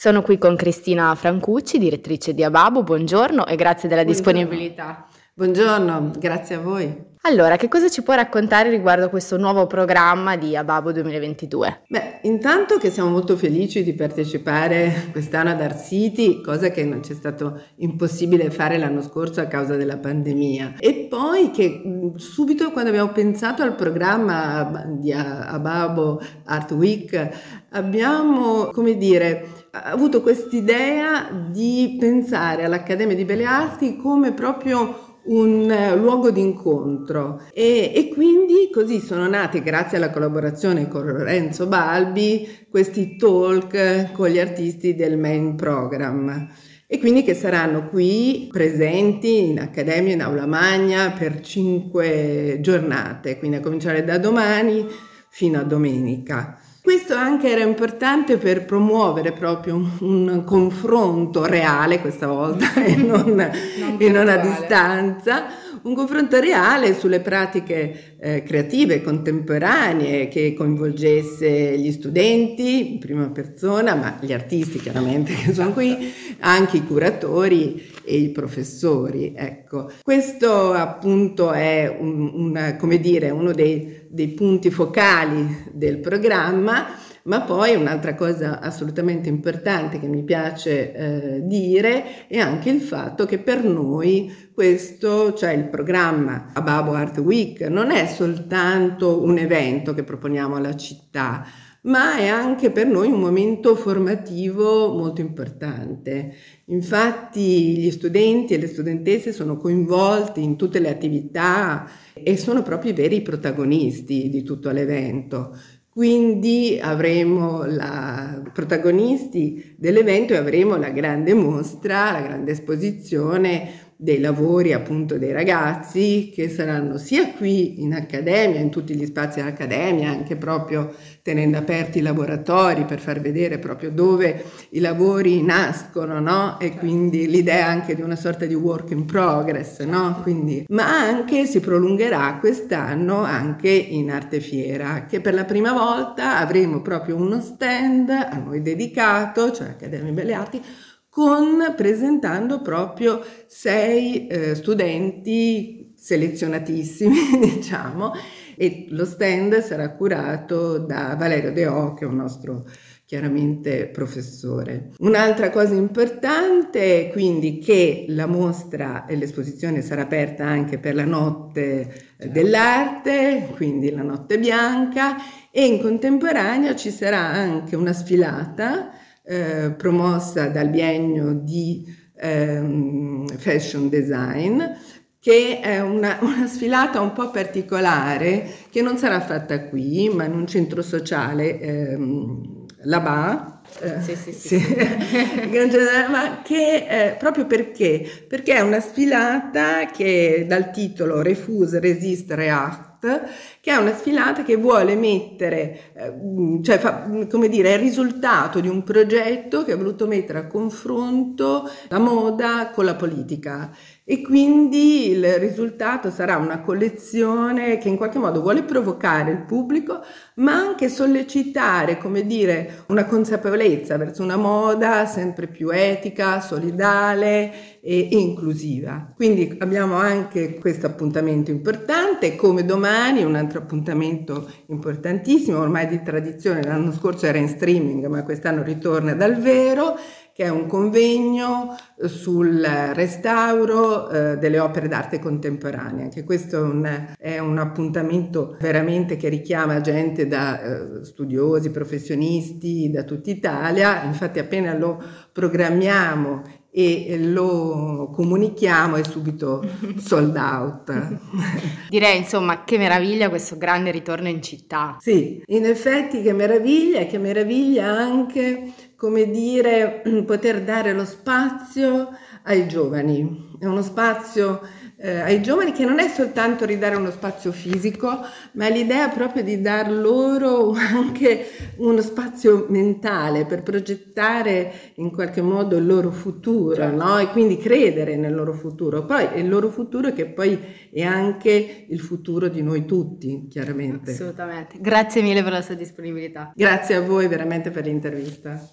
Sono qui con Cristina Francucci, direttrice di Ababo. Buongiorno e grazie della Buongiorno. disponibilità. Buongiorno, grazie a voi. Allora, che cosa ci puoi raccontare riguardo questo nuovo programma di Ababo 2022? Intanto che siamo molto felici di partecipare quest'anno ad Art City, cosa che non c'è stato impossibile fare l'anno scorso a causa della pandemia. E poi che subito quando abbiamo pensato al programma di Ababo Art Week abbiamo, avuto quest'idea di pensare all'Accademia di Belle Arti come proprio un luogo di incontro e quindi così sono nati, grazie alla collaborazione con Lorenzo Balbi, questi talk con gli artisti del main program e quindi che saranno qui presenti in Accademia, in Aula Magna per 5 giornate, quindi a cominciare da domani fino a domenica. Questo anche era importante per promuovere proprio un confronto reale questa volta e non a distanza, un confronto reale sulle pratiche creative contemporanee che coinvolgesse gli studenti in prima persona, ma gli artisti chiaramente che sono qui, anche i curatori e i professori. Ecco, questo appunto è uno dei punti focali del programma, ma poi un'altra cosa assolutamente importante che mi piace dire è anche il fatto che per noi questo, cioè il programma Ababo Art Week, non è soltanto un evento che proponiamo alla città, ma è anche per noi un momento formativo molto importante. Infatti gli studenti e le studentesse sono coinvolti in tutte le attività e sono proprio i veri protagonisti di tutto l'evento. Quindi avremo protagonisti dell'evento e avremo la grande mostra, la grande esposizione dei lavori appunto dei ragazzi che saranno sia qui in Accademia, in tutti gli spazi dell'Accademia, anche proprio tenendo aperti i laboratori per far vedere proprio dove i lavori nascono, no? E quindi l'idea anche di una sorta di work in progress, no? Quindi, ma anche si prolungherà quest'anno anche in Arte Fiera, che per la prima volta avremo proprio uno stand a noi dedicato, cioè Accademia Belle Arti, presentando proprio 6 studenti selezionatissimi, diciamo, e lo stand sarà curato da Valerio Deò, che è un nostro chiaramente professore. Un'altra cosa importante è quindi che la mostra e l'esposizione sarà aperta anche per la notte dell'arte, quindi la notte bianca, e in contemporanea ci sarà anche una sfilata promossa dal biennio di fashion design, che è una sfilata un po' particolare che non sarà fatta qui, ma in un centro sociale, là-bas. Sì. Ma che proprio perché è una sfilata che dal titolo Refuse, Resist, React, che è una sfilata che vuole mettere, è il risultato di un progetto che ha voluto mettere a confronto la moda con la politica. E quindi il risultato sarà una collezione che in qualche modo vuole provocare il pubblico, ma anche sollecitare, una consapevolezza verso una moda sempre più etica, solidale e inclusiva. Quindi abbiamo anche questo appuntamento importante, come domani un altro appuntamento importantissimo, ormai di tradizione, l'anno scorso era in streaming, ma quest'anno ritorna dal vero, che è un convegno sul restauro delle opere d'arte contemporanea. Anche questo è un appuntamento veramente che richiama gente da studiosi, professionisti da tutta Italia. Infatti appena lo programmiamo e lo comunichiamo è subito sold out. Direi insomma che meraviglia questo grande ritorno in città. Sì, in effetti che meraviglia anche poter dare lo spazio ai giovani. È uno spazio ai giovani che non è soltanto ridare uno spazio fisico, ma l'idea proprio di dar loro anche uno spazio mentale per progettare in qualche modo il loro futuro, no? E quindi credere nel loro futuro. Poi il loro futuro che poi è anche il futuro di noi tutti, chiaramente. Assolutamente. Grazie mille per la sua disponibilità. Grazie a voi veramente per l'intervista.